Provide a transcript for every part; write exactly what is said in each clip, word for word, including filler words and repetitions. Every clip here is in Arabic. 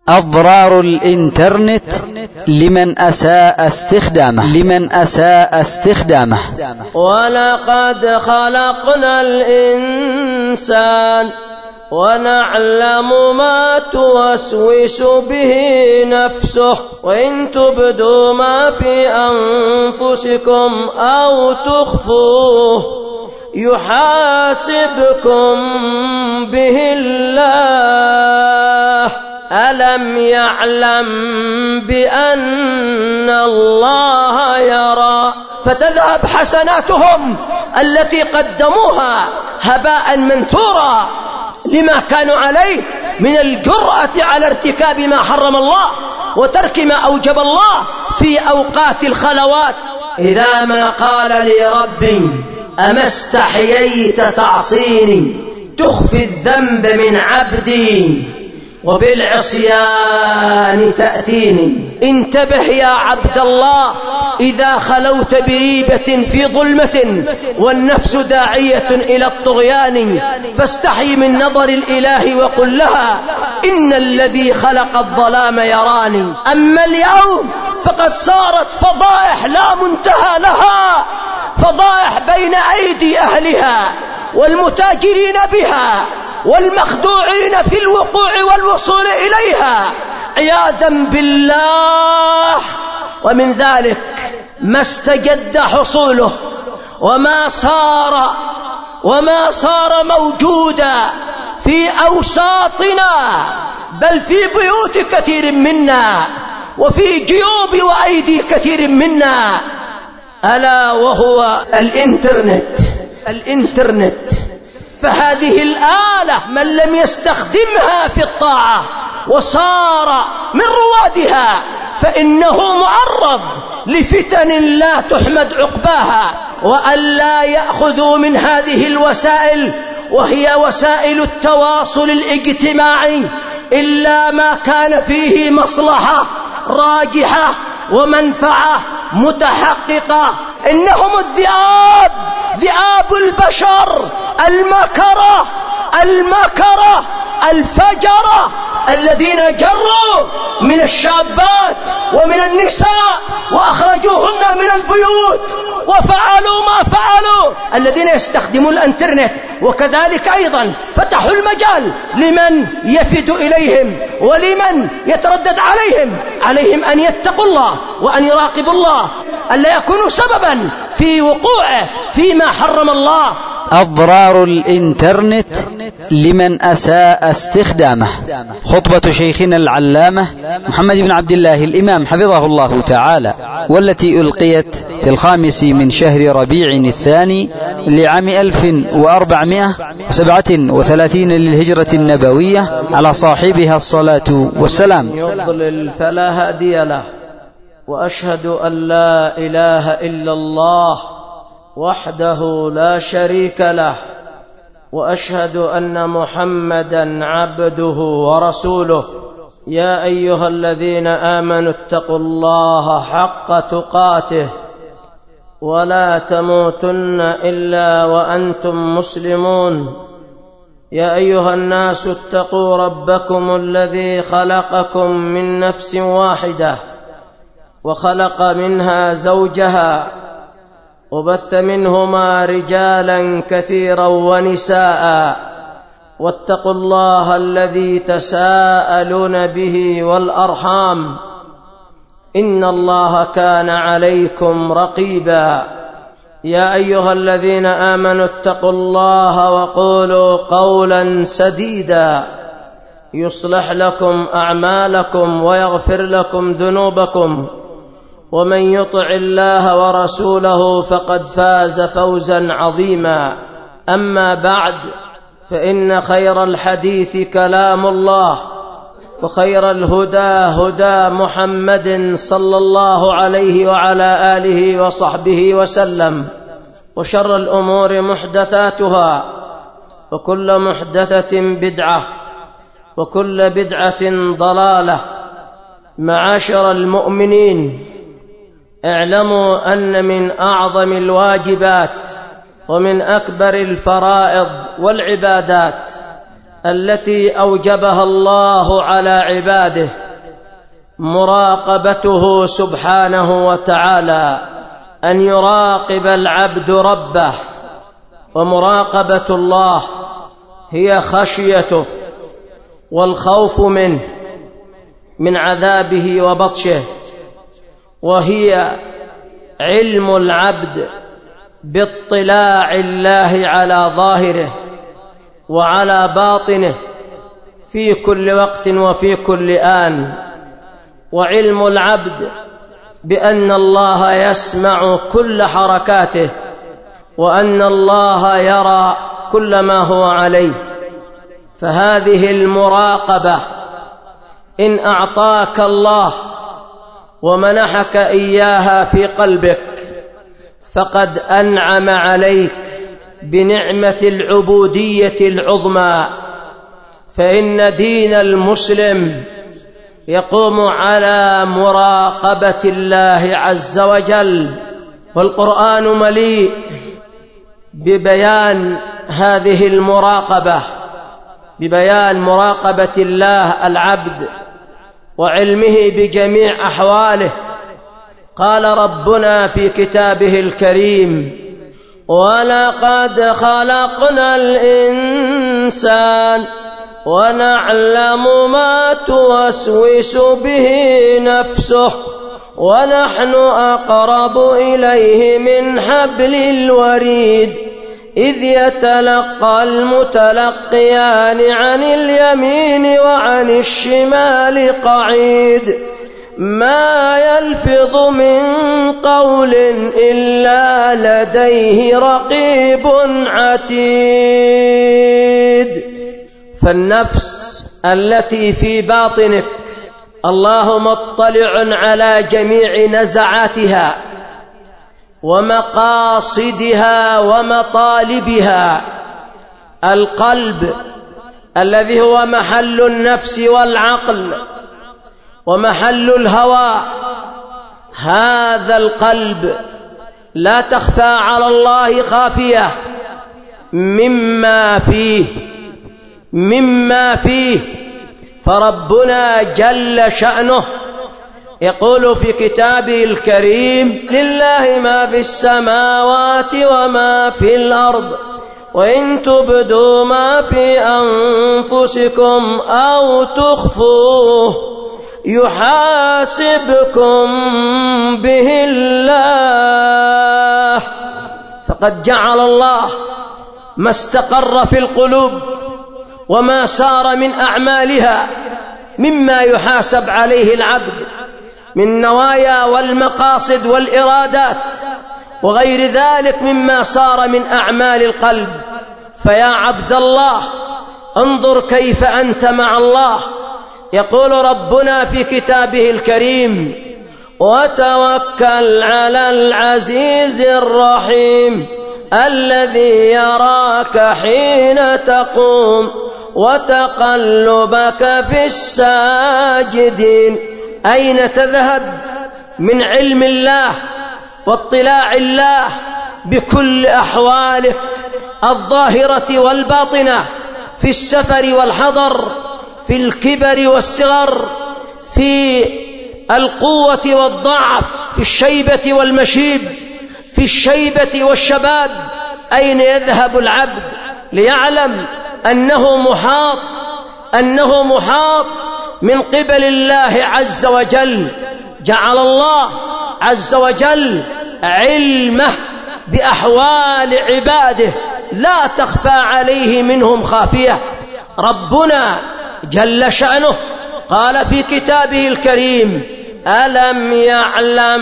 أضرار الإنترنت لمن أساء استخدامه لمن أساء استخدامه ولقد خلقنا الإنسان ونعلم ما توسوس به نفسه وإن تبدوا ما في أنفسكم أو تخفوه يحاسبكم به الله ألم يعلم بأن الله يرى فتذهب حسناتهم التي قدموها هباء منثورا لما كانوا عليه من الجرأة على ارتكاب ما حرم الله وترك ما أوجب الله في أوقات الخلوات. إذا ما قال لي ربي أما استحييت تعصيني تخفي الذنب من عبدي وبالعصيان تأتيني. انتبه يا عبد الله إذا خلوت بريبة في ظلمة والنفس داعية إلى الطغيان فاستحي من نظر الإله وقل لها إن الذي خلق الظلام يراني. أما اليوم فقد صارت فضائح لا منتهى لها، فضائح بين أيدي أهلها والمتاجرين بها والمخدوعين في الوقوع والوصول إليها عياذا بالله. ومن ذلك ما استجد حصوله وما صار وما صار موجودا في أوساطنا بل في بيوت كثير منا وفي جيوب وأيدي كثير منا، ألا وهو الإنترنت. الإنترنت فهذه الآلة من لم يستخدمها في الطاعة وصار من روادها فإنه معرض لفتن لا تحمد عقباها. وأن لا يأخذوا من هذه الوسائل وهي وسائل التواصل الاجتماعي إلا ما كان فيه مصلحة راجحة ومنفعة متحققة. إنهم الذئاب، ذئاب البشر، المكرة المكرة الفجرة الذين جروا من الشابات ومن النساء وأخرجوهن من البيوت وفعلوا ما فعلوا، الذين يستخدمون الانترنت وكذلك أيضا فتحوا المجال لمن يفد إليهم ولمن يتردد عليهم. عليهم أن يتقوا الله وأن يراقبوا الله ألا يكونوا سببا في وقوعه فيما حرم الله. أضرار الإنترنت لمن أساء استخدامه. خطبة شيخنا العلامة محمد بن عبد الله الإمام حفظه الله تعالى، والتي ألقيت في الخامس من شهر ربيع الثاني لعام ألف وأربعمائة وسبعة وثلاثين للهجرة النبوية، على صاحبها الصلاة والسلام. يضلل فلا هادي له، وأشهد أن لا إله إلا الله وحده لا شريك له، وأشهد أن محمدا عبده ورسوله. يا أيها الذين آمنوا اتقوا الله حق تقاته ولا تموتن إلا وأنتم مسلمون. يا أيها الناس اتقوا ربكم الذي خلقكم من نفس واحدة وخلق منها زوجها وبث منهما رجالا كثيرا ونساء، واتقوا الله الذي تساءلون به والأرحام إن الله كان عليكم رقيبا. يا أيها الذين آمنوا اتقوا الله وقولوا قولا سديدا يصلح لكم أعمالكم ويغفر لكم ذنوبكم، ومن يطع الله ورسوله فقد فاز فوزا عظيما. أما بعد، فإن خير الحديث كلام الله، وخير الهدى هدى محمد صلى الله عليه وعلى آله وصحبه وسلم، وشر الأمور محدثاتها، وكل محدثة بدعة، وكل بدعة ضلالة. معاشر المؤمنين، اعلموا أن من أعظم الواجبات ومن أكبر الفرائض والعبادات التي أوجبها الله على عباده مراقبته سبحانه وتعالى، أن يراقب العبد ربه. ومراقبة الله هي خشيته والخوف منه من عذابه وبطشه، وهي علم العبد باطلاع الله على ظاهره وعلى باطنه في كل وقت وفي كل آن، وعلم العبد بأن الله يسمع كل حركاته وأن الله يرى كل ما هو عليه. فهذه المراقبة إن أعطاك الله ومنحك إياها في قلبك فقد أنعم عليك بنعمة العبودية العظمى. فإن دين المسلم يقوم على مراقبة الله عز وجل، والقرآن مليء ببيان هذه المراقبة، ببيان مراقبة الله العبد وعلمه بجميع أحواله. قال ربنا في كتابه الكريم: ولقد خلقنا الإنسان ونعلم ما توسوس به نفسه ونحن أقرب إليه من حبل الوريد إذ يتلقى المتلقيان عن اليمين وعن الشمال قعيد ما يلفظ من قول إلا لديه رقيب عتيد. فالنفس التي في باطنك الله مطلع على جميع نزعاتها ومقاصدها ومطالبها. القلب الذي هو محل النفس والعقل ومحل الهوى، هذا القلب لا تخفى على الله خافية مما فيه مما فيه فربنا جل شأنه يقول في كتابه الكريم: لله ما في السماوات وما في الأرض وإن تبدوا ما في أنفسكم أو تخفوه يحاسبكم به الله. فقد جعل الله ما استقر في القلوب وما سار من أعمالها مما يحاسب عليه العبد من نوايا والمقاصد والإرادات وغير ذلك مما صار من أعمال القلب. فيا عبد الله انظر كيف أنت مع الله. يقول ربنا في كتابه الكريم: وتوكل على العزيز الرحيم الذي يراك حين تقوم وتقلبك في الساجدين. أين تذهب من علم الله واطلاع الله بكل أحوالك الظاهرة والباطنة، في السفر والحضر، في الكبر والصغر، في القوة والضعف، في الشيبة والمشيب، في الشيبة والشباب؟ أين يذهب العبد ليعلم أنه محاط أنه محاط من قبل الله عز وجل؟ جعل الله عز وجل علمه بأحوال عباده لا تخفى عليه منهم خافية. ربنا جل شأنه قال في كتابه الكريم: ألم يعلم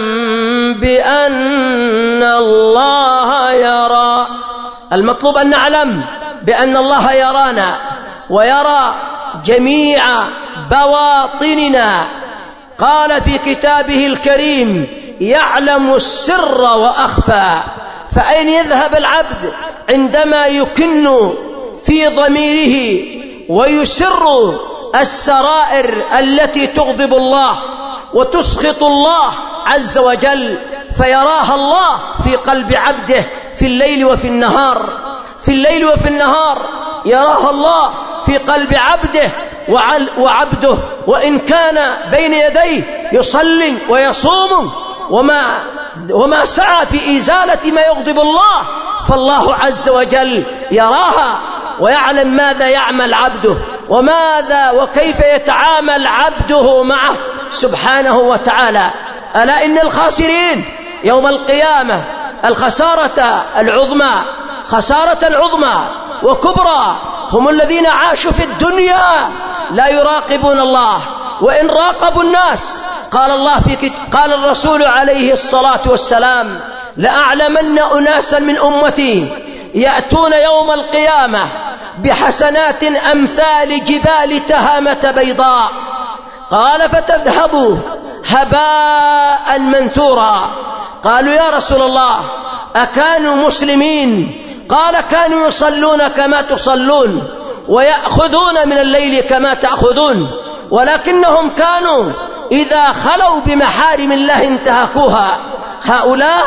بأن الله يرى. المطلوب أن نعلم بأن الله يرانا ويرى جميع بواطننا. قال في كتابه الكريم: يعلم السر وأخفى. فأين يذهب العبد عندما يكن في ضميره ويسر السرائر التي تغضب الله وتسخط الله عز وجل؟ فيراها الله في قلب عبده في الليل وفي النهار في الليل وفي النهار يراها الله في قلب عبده، وعبده وإن كان بين يديه يصلي ويصوم وما, وما سعى في إزالة ما يغضب الله، فالله عز وجل يراها ويعلم ماذا يعمل عبده وماذا وكيف يتعامل عبده معه سبحانه وتعالى. ألا إن الخاسرين يوم القيامة الخسارة العظمى، خسارة العظمى وكبرى، هم الذين عاشوا في الدنيا لا يراقبون الله، وإن راقبوا الناس قال الله في كت... قال الرسول عليه الصلاة والسلام: لأعلمن أناسا من أمتي يأتون يوم القيامة بحسنات أمثال جبال تهامة بيضاء، قال فتذهب هباء منثورا. قالوا: يا رسول الله أكانوا مسلمين؟ قال: كانوا يصلون كما تصلون ويأخذون من الليل كما تأخذون، ولكنهم كانوا إذا خلوا بمحارم الله انتهكوها. هؤلاء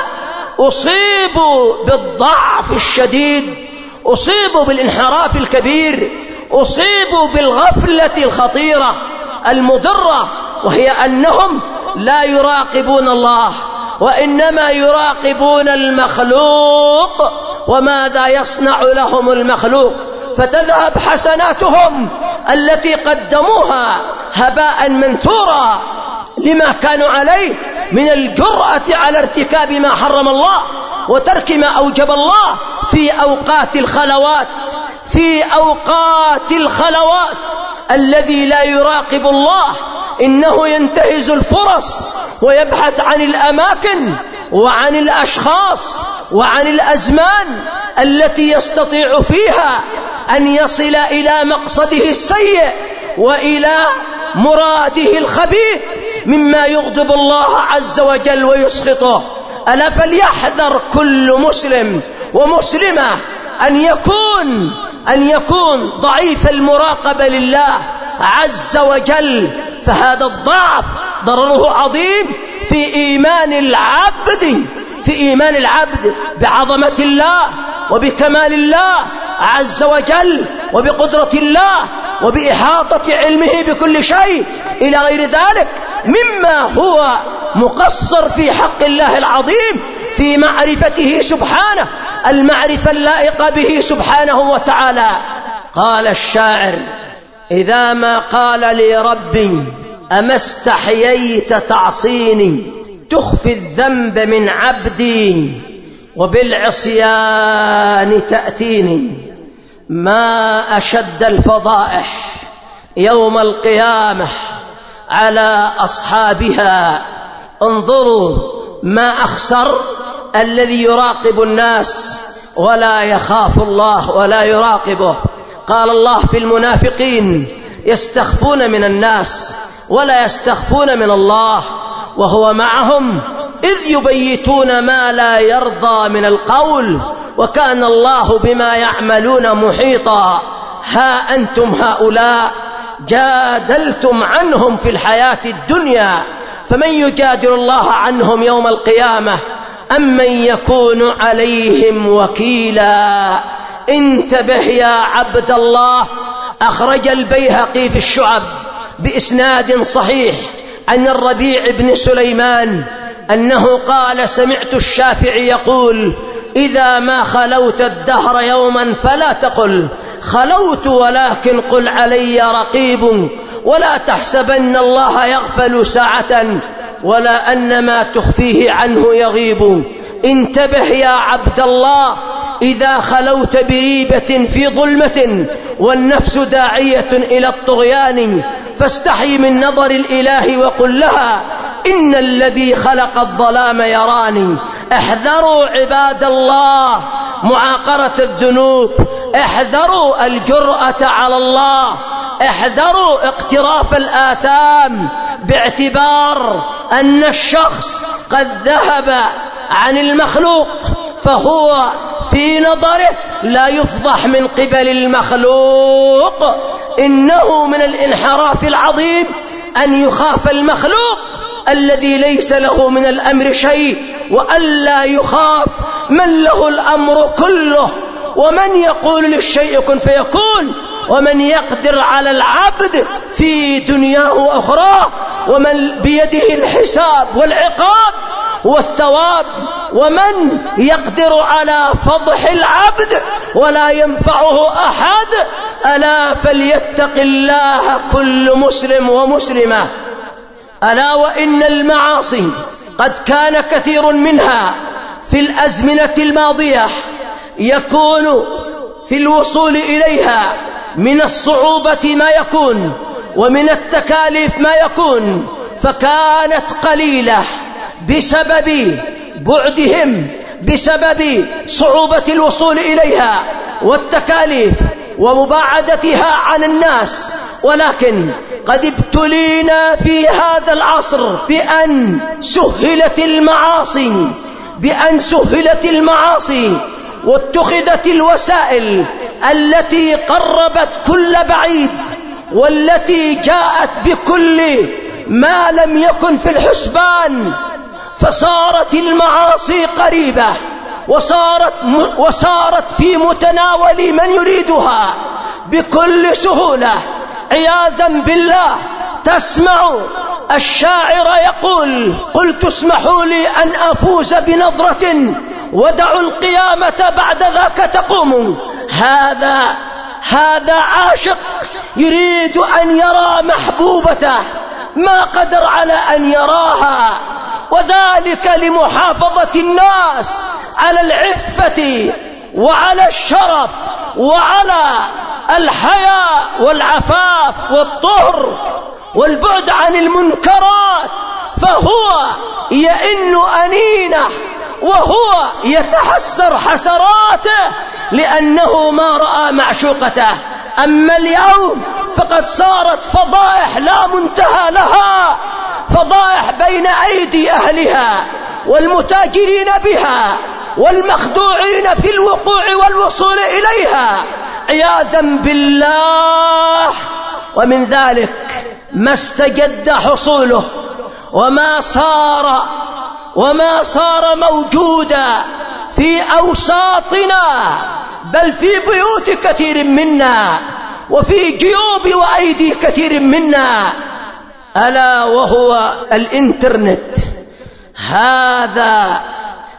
أصيبوا بالضعف الشديد، أصيبوا بالانحراف الكبير، أصيبوا بالغفلة الخطيرة المضرة، وهي أنهم لا يراقبون الله وإنما يراقبون المخلوق وماذا يصنع لهم المخلوق، فتذهب حسناتهم التي قدموها هباء منثورا لما كانوا عليه من الجرأة على ارتكاب ما حرم الله وترك ما أوجب الله في أوقات الخلوات في أوقات الخلوات. الذي لا يراقب الله إنه ينتهز الفرص ويبحث عن الأماكن وعن الأشخاص وعن الأزمان التي يستطيع فيها أن يصل إلى مقصده السيء وإلى مراده الخبيث مما يغضب الله عز وجل ويسخطه. ألا فليحذر كل مسلم ومسلمة أن يكون أن يكون ضعيف المراقبة لله عز وجل، فهذا الضعف ضرره عظيم في إيمان العبد في إيمان العبد بعظمة الله وبكمال الله عز وجل وبقدرة الله وبإحاطة علمه بكل شيء إلى غير ذلك مما هو مقصر في حق الله العظيم في معرفته سبحانه، المعرفة اللائقة به سبحانه وتعالى. قال الشاعر: إذا ما قال لي ربي أما استحييت تعصيني، تخفي الذنب من عبدي وبالعصيان تأتيني. ما أشد الفضائح يوم القيامة على أصحابها. انظروا ما أخسر الذي يراقب الناس ولا يخاف الله ولا يراقبه. قال الله في المنافقين: يستخفون من الناس ولا يستخفون من الله وهو معهم إذ يبيتون ما لا يرضى من القول وكان الله بما يعملون محيطا. ها أنتم هؤلاء جادلتم عنهم في الحياة الدنيا، فمن يجادل الله عنهم يوم القيامة أم من يكون عليهم وكيلا. انتبه يا عبد الله. أخرج البيهقي في الشعب بإسناد صحيح عن الربيع بن سليمان أنه قال: سمعت الشافعي يقول: إذا ما خلوت الدهر يوما فلا تقل خلوت ولكن قل علي رقيب، ولا تحسبن الله يغفل ساعة ولا أن ما تخفيه عنه يغيب. انتبه يا عبد الله. إذا خلوت بريبة في ظلمة والنفس داعية إلى الطغيان فاستحي من نظر الإله وقل لها إن الذي خلق الظلام يراني. احذروا عباد الله معاقرة الذنوب، احذروا الجرأة على الله، احذروا اقتراف الآثام، باعتبار أن الشخص قد ذهب عن المخلوق فهو في نظره لا يفضح من قبل المخلوق. إنه من الانحراف العظيم أن يخاف المخلوق الذي ليس له من الأمر شيء، وألا يخاف من له الأمر كله، ومن يقول للشيء كن فيكون ومن يقدر على العبد في دنياه وأخراه، ومن بيده الحساب والعقاب والثواب، ومن يقدر على فضح العبد ولا ينفعه أحد. ألا فليتق الله كل مسلم ومسلمة. ألا وإن المعاصي قد كان كثير منها في الأزمنة الماضية يكون في الوصول إليها من الصعوبة ما يكون ومن التكاليف ما يكون، فكانت قليلة بسبب بعدهم، بسبب صعوبة الوصول إليها والتكاليف ومباعدتها عن الناس. ولكن قد ابتلينا في هذا العصر بأن سهلت المعاصي بأن سهلت المعاصي واتخذت الوسائل التي قربت كل بعيد، والتي جاءت بكل ما لم يكن في الحسبان، فصارت المعاصي قريبة وصارت, وصارت في متناول من يريدها بكل سهولة. عياذا بالله تسمع الشاعر يقول: قلت اسمحوا لي أن أفوز بنظرة ودعوا القيامة بعد ذاك تقوم. هذا هذا عاشق يريد أن يرى محبوبته ما قدر على أن يراها، وذلك لمحافظة الناس على العفة وعلى الشرف وعلى الحياء والعفاف والطهر والبعد عن المنكرات، فهو يئن أنينه وهو يتحسر حسراته لأنه ما رأى معشوقته. أما اليوم فقد صارت فضائح لا منتهى لها، فضائح بين أيدي أهلها والمتاجرين بها والمخدوعين في الوقوع والوصول إليها عياذا بالله. ومن ذلك ما استجد حصوله وما صار وما صار موجودا في أوساطنا، بل في بيوت كثير منا وفي جيوب وأيدي كثير منا، ألا وهو الإنترنت. هذا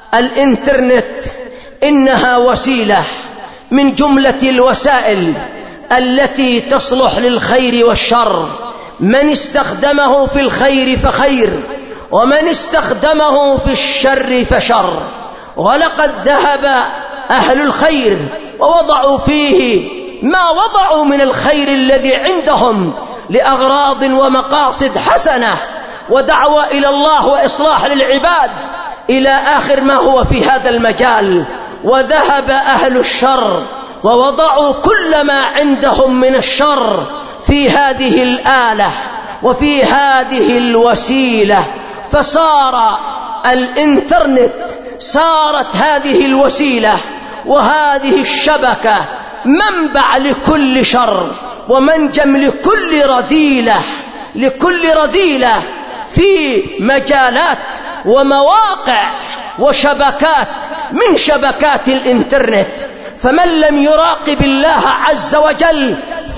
الإنترنت إنها وسيلة من جملة الوسائل التي تصلح للخير والشر، من استخدمه في الخير فخير، ومن استخدمه في الشر فشر. ولقد ذهب أهل الخير ووضعوا فيه ما وضعوا من الخير الذي عندهم لأغراض ومقاصد حسنة ودعوة إلى الله وإصلاح للعباد إلى آخر ما هو في هذا المجال. وذهب أهل الشر ووضعوا كل ما عندهم من الشر في هذه الآلة وفي هذه الوسيلة، فصار الإنترنت، صارت هذه الوسيلة وهذه الشبكة منبع لكل شر ومنجم لكل رذيلة لكل رذيلة في مجالات ومواقع وشبكات من شبكات الإنترنت. فمن لم يراقب الله عز وجل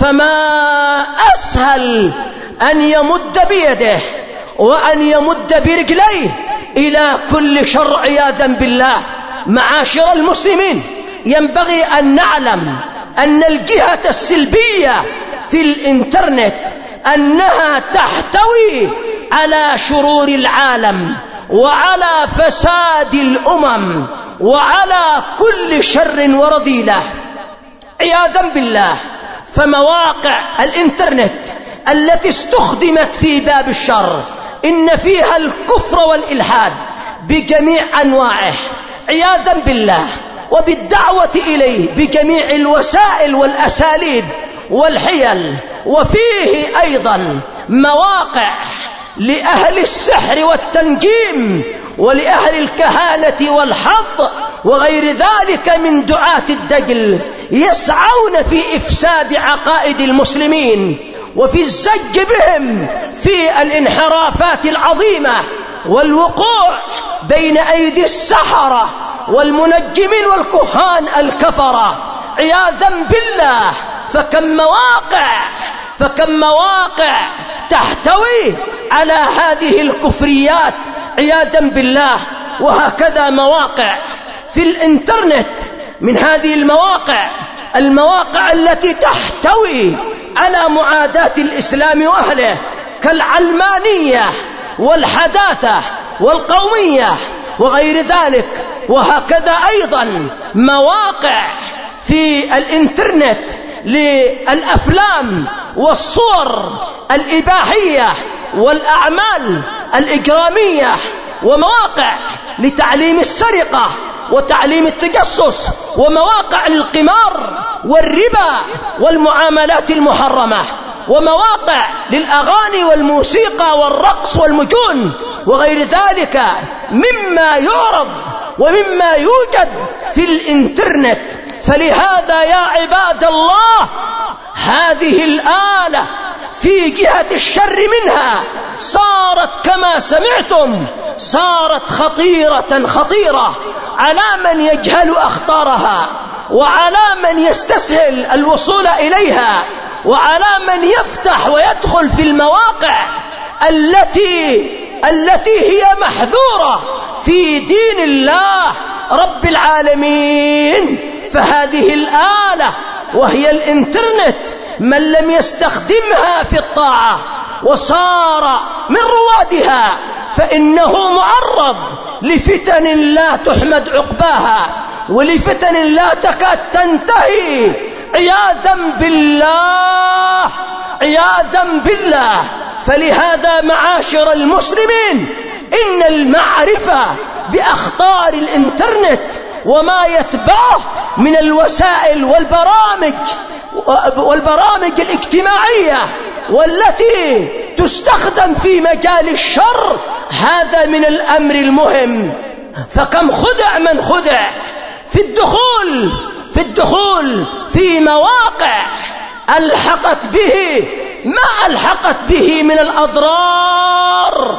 فما أسهل أن يمد بيده وأن يمد برجليه إلى كل شر عياذا بالله. معاشر المسلمين، ينبغي أن نعلم أن الجهة السلبية في الإنترنت أنها تحتوي على شرور العالم وعلى فساد الأمم وعلى كل شر ورذيلة عياذا بالله. فمواقع الإنترنت التي استخدمت في باب الشر إن فيها الكفر والإلحاد بجميع أنواعه عياذا بالله، وبالدعوة إليه بجميع الوسائل والأساليب والحيل. وفيه أيضا مواقع لأهل السحر والتنجيم ولأهل الكهانة والحظ وغير ذلك من دعاة الدجل يسعون في إفساد عقائد المسلمين وفي الزج بهم في الانحرافات العظيمة والوقوع بين أيدي السحرة والمنجمين والكهان الكفرة عياذا بالله. فكم مواقع فكم مواقع تحتوي على هذه الكفريات عياذا بالله. وهكذا مواقع في الإنترنت من هذه المواقع المواقع التي تحتوي على معاداة الإسلام وأهله كالعلمانية والحداثة والقومية وغير ذلك. وهكذا أيضا مواقع في الإنترنت للأفلام والصور الإباحية والأعمال الإجرامية، ومواقع لتعليم السرقة وتعليم التجسس، ومواقع للقمار والربا والمعاملات المحرمة، ومواقع للأغاني والموسيقى والرقص والمجون وغير ذلك مما يعرض ومما يوجد في الإنترنت. فلهذا يا عباد الله هذه الآلة في جهة الشر منها صارت كما سمعتم صارت خطيرة خطيرة على من يجهل أخطارها، وعلى من يستسهل الوصول إليها، وعلى من يفتح ويدخل في المواقع التي التي هي محذورة في دين الله رب العالمين. فهذه الآلة وهي الإنترنت من لم يستخدمها في الطاعة وصار من روادها فإنه معرض لفتن لا تحمد عقباها، ولفتن لا تكاد تنتهي عياذا بالله عياذا بالله. فلهذا معاشر المسلمين إن المعرفة بأخطار الإنترنت وما يتبعه من الوسائل والبرامج والبرامج الاجتماعية والتي تستخدم في مجال الشر هذا من الأمر المهم. فكم خدع من خدع في الدخول في الدخول في مواقع ألحقت به ما ألحقت به من الأضرار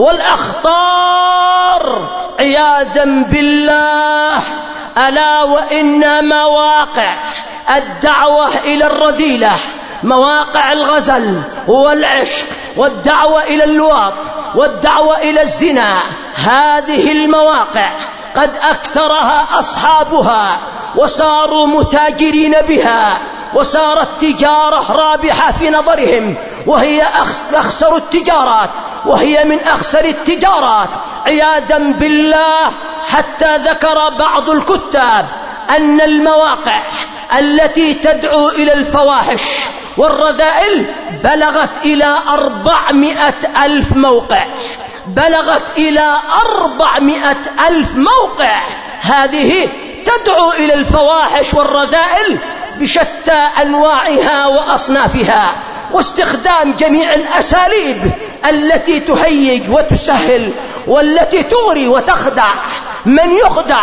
والأخطار عياذا بالله. ألا وإن مواقع الدعوة إلى الرذيلة، مواقع الغزل والعشق والدعوة إلى اللواط والدعوة إلى الزنا، هذه المواقع قد أكثرها أصحابها وصاروا متاجرين بها، وصارت تجارة رابحة في نظرهم، وهي أخسر التجارات وهي من أخسر التجارات عياذا بالله. حتى ذكر بعض الكتاب أن المواقع التي تدعو إلى الفواحش والرذائل بلغت إلى أربعمائة ألف موقع بلغت إلى أربعمائة ألف موقع هذه تدعو إلى الفواحش والرذائل بشتى أنواعها وأصنافها، واستخدام جميع الأساليب التي تهيج وتسهل والتي تغري وتخدع من يخدع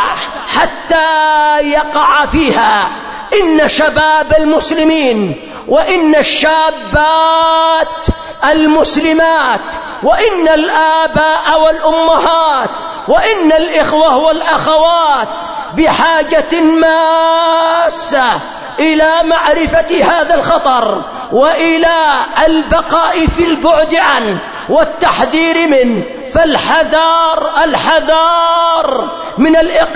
حتى يقع فيها. إن شباب المسلمين وإن الشابات المسلمات وإن الآباء والأمهات وإن الإخوة والأخوات بحاجة ماسة إلى معرفة هذا الخطر وإلى البقاء في البعد عنه والتحذير منه. فالحذار الحذار من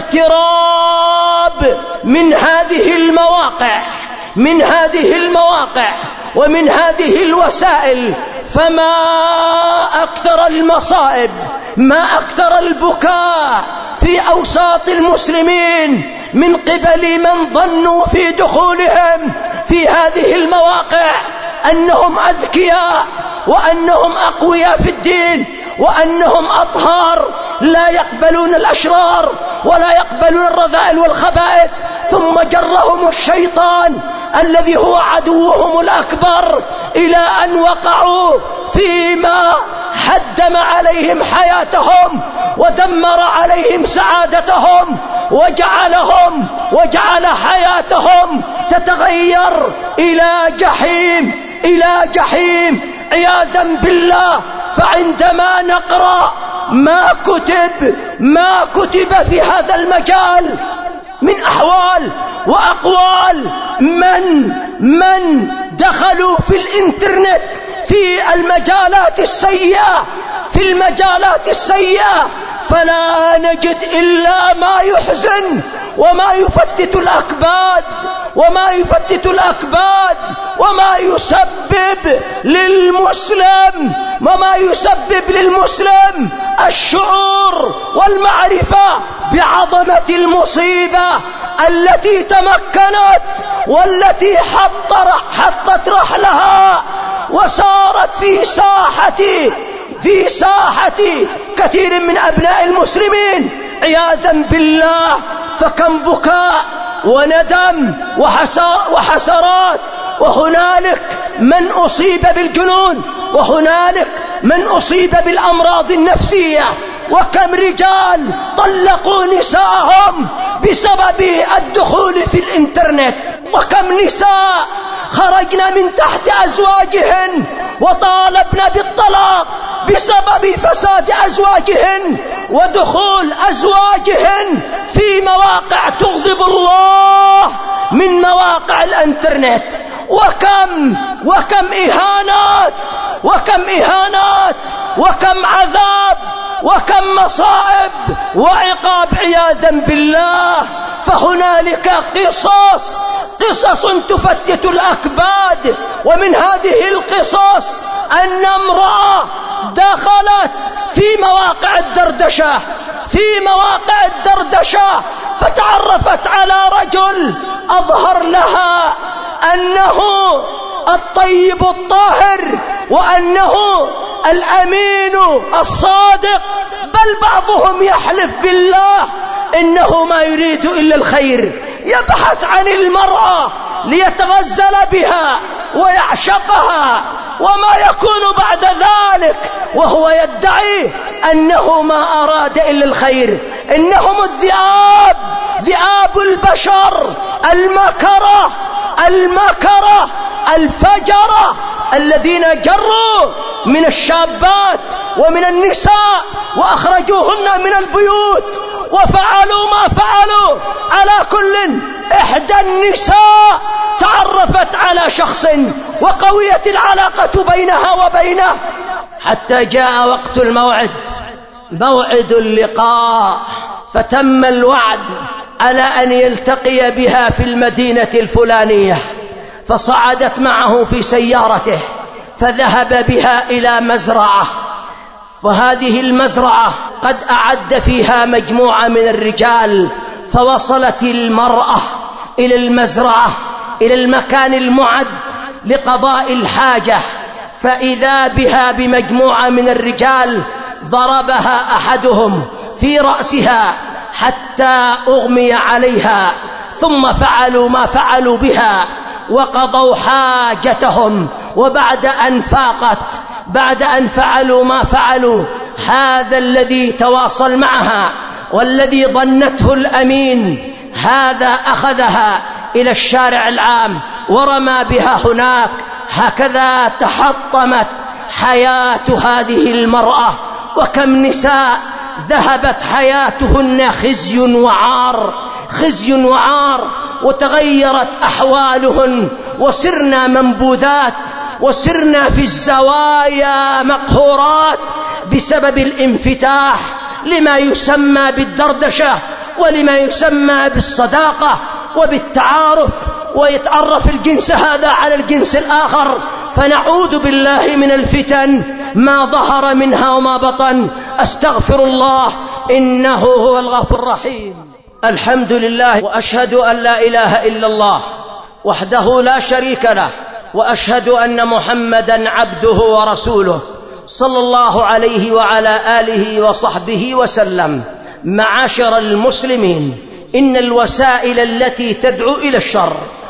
الاقتراب من هذه المواقع من هذه المواقع ومن هذه الوسائل. فما أكثر المصائب، ما أكثر البكاء في أوساط المسلمين من قبل من ظنوا في دخولهم في هذه المواقع أنهم أذكياء وأنهم أقوياء في الدين وأنهم أطهار لا يقبلون الأشرار ولا يقبلون الرذائل والخبائث، ثم جرهم الشيطان الذي هو عدوهم الأكبر إلى أن وقعوا فيما هدم عليهم حياتهم ودمر عليهم سعادتهم وجعلهم وجعل حياتهم تتغير إلى جحيم إلى جحيم عياذا بالله. فعندما نقرأ ما كتب ما كتب في هذا المجال من أحوال وأقوال من من دخلوا في الإنترنت في المجالات السيئة في المجالات السيئة فلا نجد إلا ما يحزن وما يفتت الأكباد وما يفتت الأكباد وما يسبب للمسلم وما يسبب للمسلم الشعور والمعرفة بعظمة المصيبة التي تمكنت والتي حطت رحلها وصارت في ساحة في ساحة كثير من أبناء المسلمين عياذا بالله. فكم بكاء وندم وحسرات، وهنالك من أصيب بالجنون، وهنالك من أصيب بالأمراض النفسية، وكم رجال طلقوا نساءهم بسبب الدخول في الإنترنت، وكم نساء خرجنا من تحت أزواجهن وطالبنا بالطلاق بسبب فساد أزواجهن ودخول أزواجهن في مواقع تغضب الله من مواقع الإنترنت. وكم وكم إهانات وكم إهانات وكم عذاب وكم مصائب وعقاب عياذا بالله. فهنالك قصص قصص تفتت الأكباد، ومن هذه القصص أن امرأة دخلت في مواقع الدردشة في مواقع الدردشة فتعرفت على رجل أظهر لها أنه الطيب الطاهر وأنه الأمين الصادق، بل بعضهم يحلف بالله إنه ما يريد إلا الخير، يبحث عن المرأة ليتغزل بها ويعشقها، وما يكون بعد ذلك وهو يدعي أنه ما أراد إلا الخير. إنهم الذئاب، ذئاب البشر، المكرة المكرة الفجرة الذين جروا من الشابات ومن النساء وأخرجوهن من البيوت وفعلوا ما فعلوا. على كل، إحدى النساء تعرفت على شخص وقويت العلاقة بينها وبينه حتى جاء وقت الموعد، موعد اللقاء، فتم الوعد على أن يلتقي بها في المدينة الفلانية. فصعدت معه في سيارته فذهب بها إلى مزرعة، وهذه المزرعة قد أعد فيها مجموعة من الرجال. فوصلت المرأة إلى المزرعة، إلى المكان المعد لقضاء الحاجة، فإذا بها بمجموعة من الرجال ضربها أحدهم في رأسها حتى أغمي عليها، ثم فعلوا ما فعلوا بها وقضوا حاجتهم. وبعد أن فاقت، بعد أن فعلوا ما فعلوا، هذا الذي تواصل معها والذي ظنته الأمين، هذا أخذها إلى الشارع العام ورمى بها هناك. هكذا تحطمت حياة هذه المرأة. وكم نساء ذهبت حياتهن خزي وعار، خزي وعار، وتغيرت أحوالهن، وصرنا منبوذات، وصرنا في الزوايا مقهورات بسبب الانفتاح لما يسمى بالدردشة ولما يسمى بالصداقة وبالتعارف، ويتعرف الجنس هذا على الجنس الآخر. فنعوذ بالله من الفتن ما ظهر منها وما بطن. أستغفر الله إنه هو الغفور الرحيم. الحمد لله، وأشهد أن لا إله إلا الله وحده لا شريك له، وأشهد أن محمدا عبده ورسوله صلى الله عليه وعلى آله وصحبه وسلم. معاشر المسلمين، إن الوسائل التي تدعو إلى الشر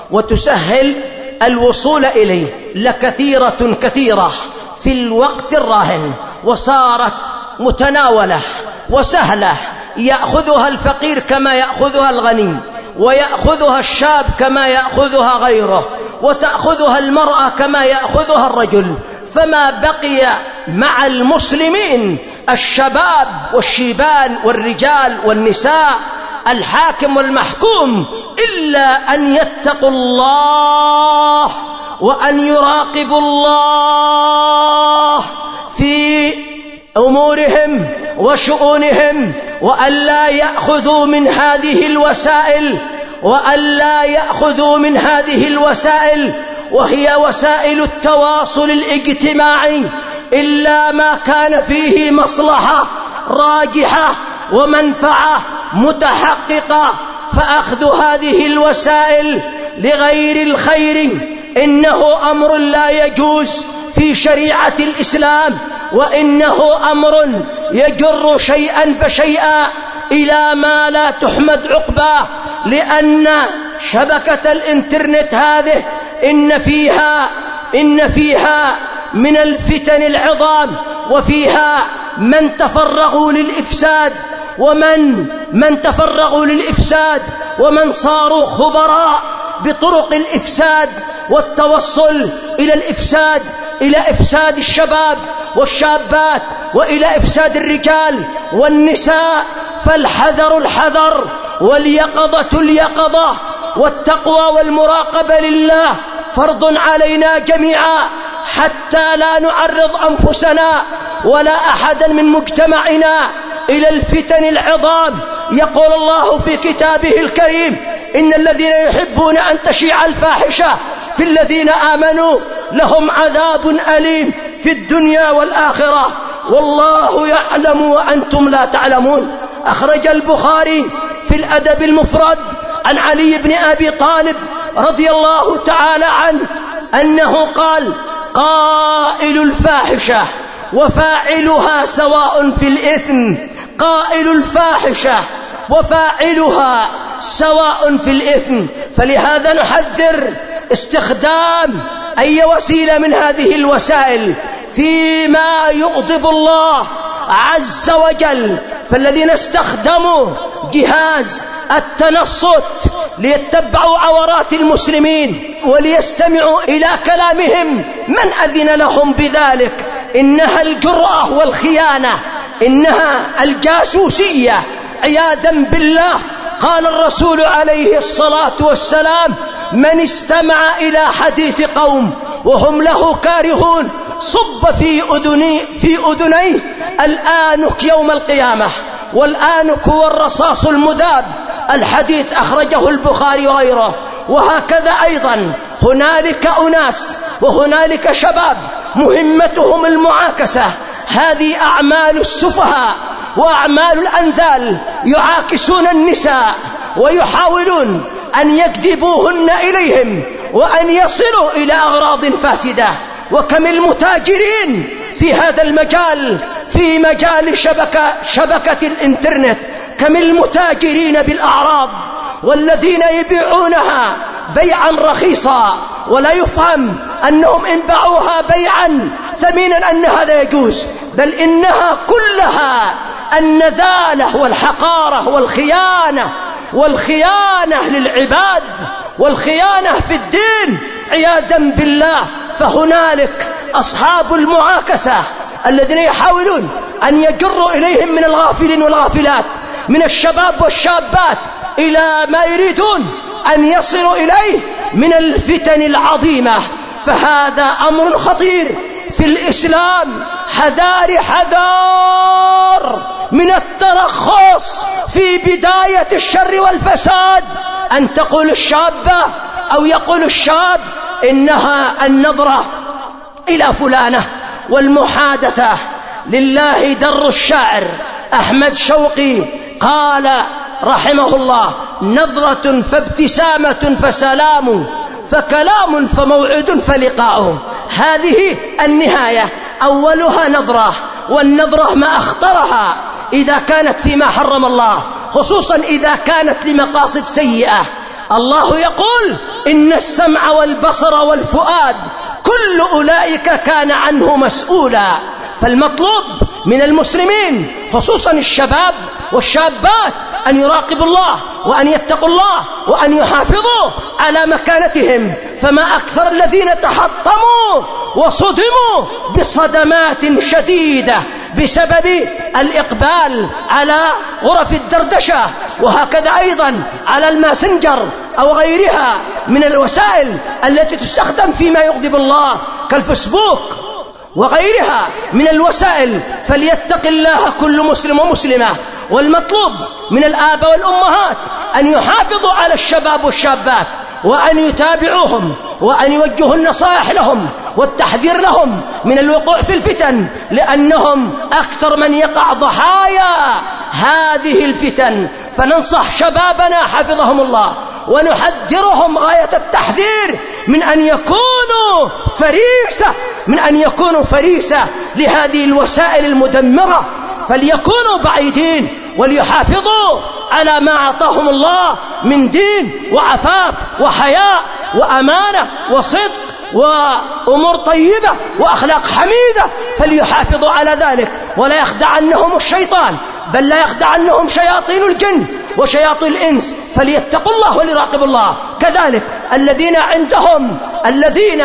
وتسهل الوصول إليه لكثيرة كثيرة في الوقت الراهن، وصارت متناولة وسهلة، يأخذها الفقير كما يأخذها الغني، ويأخذها الشاب كما يأخذها غيره، وتأخذها المرأة كما يأخذها الرجل. فما بقي مع المسلمين الشباب والشيبان والرجال والنساء الحاكم والمحكوم إلا أن يتقوا الله وأن يراقبوا الله في أمورهم وشؤونهم، وأن لا يأخذوا من هذه الوسائل وأن لا يأخذوا من هذه الوسائل وهي وسائل التواصل الاجتماعي إلا ما كان فيه مصلحة راجحة ومنفعة متحققة، فأخذ هذه الوسائل لغير الخير إنه أمر لا يجوز في شريعة الإسلام، وإنه أمر يجر شيئا فشيئا إلى ما لا تحمد عقباه، لأن شبكة الإنترنت هذه إن فيها إن فيها من الفتن العظام، وفيها من تفرغوا للإفساد ومن من تفرغوا للإفساد ومن صاروا خبراء بطرق الإفساد والتوصل إلى الإفساد، إلى إفساد الشباب والشابات، وإلى إفساد الرجال والنساء. فالحذر الحذر واليقظة اليقظة، والتقوى والمراقبة لله فرض علينا جميعا، حتى لا نعرض أنفسنا ولا أحدا من مجتمعنا إلى الفتن العظام. يقول الله في كتابه الكريم: إن الذين يحبون أن تشيع الفاحشة في الذين آمنوا لهم عذاب أليم في الدنيا والآخرة والله يعلم وأنتم لا تعلمون. أخرج البخاري في الأدب المفرد عن علي بن أبي طالب رضي الله تعالى عنه أنه قال: قائل الفاحشة وفاعلها سواء في الإثم، قائل الفاحشة وفاعلها سواء في الإثم. فلهذا نحذر استخدام أي وسيلة من هذه الوسائل فيما يغضب الله عز وجل. فالذين استخدموا جهاز التنصت ليتبعوا عورات المسلمين وليستمعوا إلى كلامهم، من أذن لهم بذلك؟ إنها الجرأة والخيانة، إنها الجاسوسية عياذا بالله. قال الرسول عليه الصلاة والسلام: من استمع إلى حديث قوم وهم له كارهون صب في أذني في أذنيه الآنك يوم القيامة. والآنك هو الرصاص المذاب. الحديث أخرجه البخاري وغيره. وهكذا أيضا هنالك أناس وهنالك شباب مهمتهم المعاكسة. هذه أعمال السفهاء وأعمال الأنذال، يعاكسون النساء ويحاولون أن يجذبوهن إليهم وأن يصلوا إلى أغراض فاسدة. وكم المتاجرين في هذا المجال، في مجال شبكة, شبكة الإنترنت، كم المتاجرين بالأعراض والذين يبيعونها بيعا رخيصا، ولا يفهم أنهم إن باعوها بيعا ثمينا أن هذا يجوز، بل إنها كلها النذالة والحقارة والخيانة والخيانة للعباد والخيانة في الدين عياذا بالله. فهنالك أصحاب المعاكسة الذين يحاولون أن يجروا إليهم من الغافلين والغافلات، من الشباب والشابات، إلى ما يريدون أن يصلوا إليه من الفتن العظيمة. فهذا أمر خطير في الإسلام. حذار حذار من الترخص في بداية الشر والفساد، أن تقول الشابة أو يقول الشاب إنها النظرة إلى فلانة والمحادثة. لله در الشاعر أحمد شوقي قال رحمه الله: نظرة فابتسامة فسلام، فكلام فموعد فلقاء. هذه النهاية، أولها نظرة، والنظرة ما أخطرها إذا كانت فيما حرم الله، خصوصا إذا كانت لمقاصد سيئة. الله يقول: إن السمع والبصر والفؤاد كل أولئك كان عنه مسؤولا. فالمطلوب من المسلمين خصوصا الشباب والشابات أن يراقبوا الله وأن يتقوا الله وأن يحافظوا على مكانتهم. فما أكثر الذين تحطموا وصدموا بصدمات شديدة بسبب الإقبال على غرف الدردشة، وهكذا أيضا على الماسنجر أو غيرها من الوسائل التي تستخدم فيما يغضب الله كالفيسبوك وغيرها من الوسائل. فليتق الله كل مسلم ومسلمة. والمطلوب من الآباء والأمهات أن يحافظوا على الشباب والشابات وأن يتابعوهم وأن يوجهوا النصائح لهم والتحذير لهم من الوقوع في الفتن، لأنهم أكثر من يقع ضحايا هذه الفتن. فننصح شبابنا حفظهم الله ونحذرهم غاية التحذير من أن يكونوا فريسة من أن يكونوا فريسة لهذه الوسائل المدمرة. فليكونوا بعيدين وليحافظوا على ما أعطاهم الله من دين وعفاف وحياء وأمانة وصدق وأمور طيبة وأخلاق حميدة، فليحافظوا على ذلك ولا يخدعنهم الشيطان، بل لا يخدعنهم شياطين الجن وشياطين الإنس. فليتقوا الله وليراقبوا الله. كذلك الذين عندهم الذين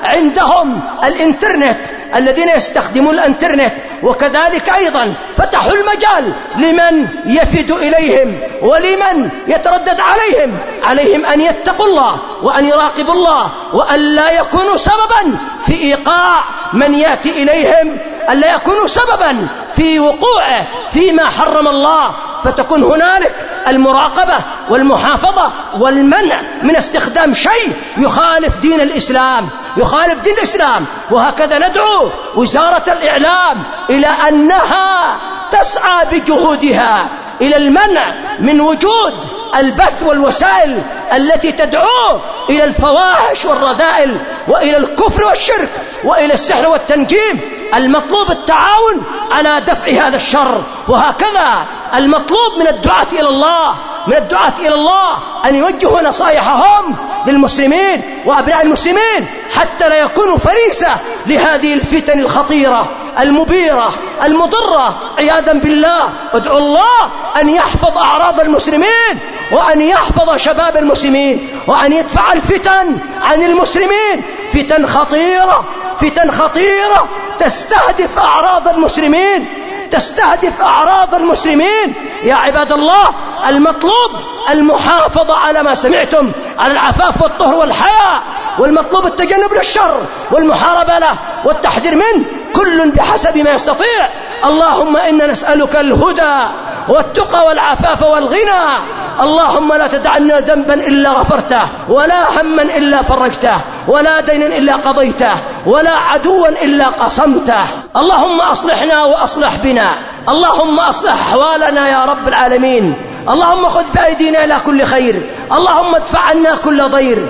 عندهم الإنترنت، الذين يستخدمون الإنترنت، وكذلك أيضا فتحوا المجال لمن يفد إليهم ولمن يتردد عليهم، عليهم أن يتقوا الله وأن يراقبوا الله وأن لا يكونوا سببا في إيقاع من يأتي إليهم، أن لا يكونوا سببا في وقوعه فيما حرم الله. فتكون هنالك المراقبة والمحافظة والمنع من استخدام شيء يخالف دين الإسلام يخالف دين الإسلام. وهكذا ندعو وزارة الإعلام إلى أنها تسعى بجهودها إلى المنع من وجود البث والوسائل التي تدعو إلى الفواحش والرذائل وإلى الكفر والشرك وإلى السحر والتنجيم. المطلوب التعاون على دفع هذا الشر. وهكذا المطلوب من الدعاة إلى الله من الدعاة إلى الله أن يوجهوا نصائحهم للمسلمين وأبناء المسلمين حتى لا يكونوا فريسة لهذه الفتن الخطيرة المبيرة المضرة عياذا بالله. ادعوا الله أن يحفظ أعراض المسلمين وأن يحفظ شباب المسلمين وأن يدفع الفتن عن المسلمين. فتن خطيرة فتن خطيرة تستهدف أعراض المسلمين تستهدف أعراض المسلمين. يا عباد الله، المطلوب المحافظة على ما سمعتم على العفاف والطهر والحياء، والمطلوب التجنب للشر والمحاربة له والتحذير منه، كل بحسب ما يستطيع. اللهم إنا نسألك الهدى والتقى والعفاف والغنى. اللهم لا تدع لنا ذنبا إلا غفرته، ولا هما إلا فرجته، ولا دينا إلا قضيته، ولا عدوا إلا قصمته. اللهم أصلحنا وأصلح بنا، اللهم أصلح أحوالنا يا رب العالمين. اللهم خذ بأيدينا إلى كل خير، اللهم ادفع عنا كل ضير،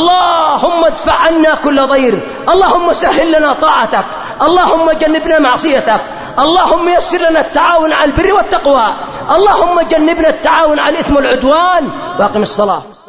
اللهم ادفع عنا كل ضير. اللهم سهل لنا طاعتك، اللهم جنبنا معصيتك، اللهم يسر لنا التعاون على البر والتقوى، اللهم جنبنا التعاون على الإثم والعدوان. واقم الصلاة.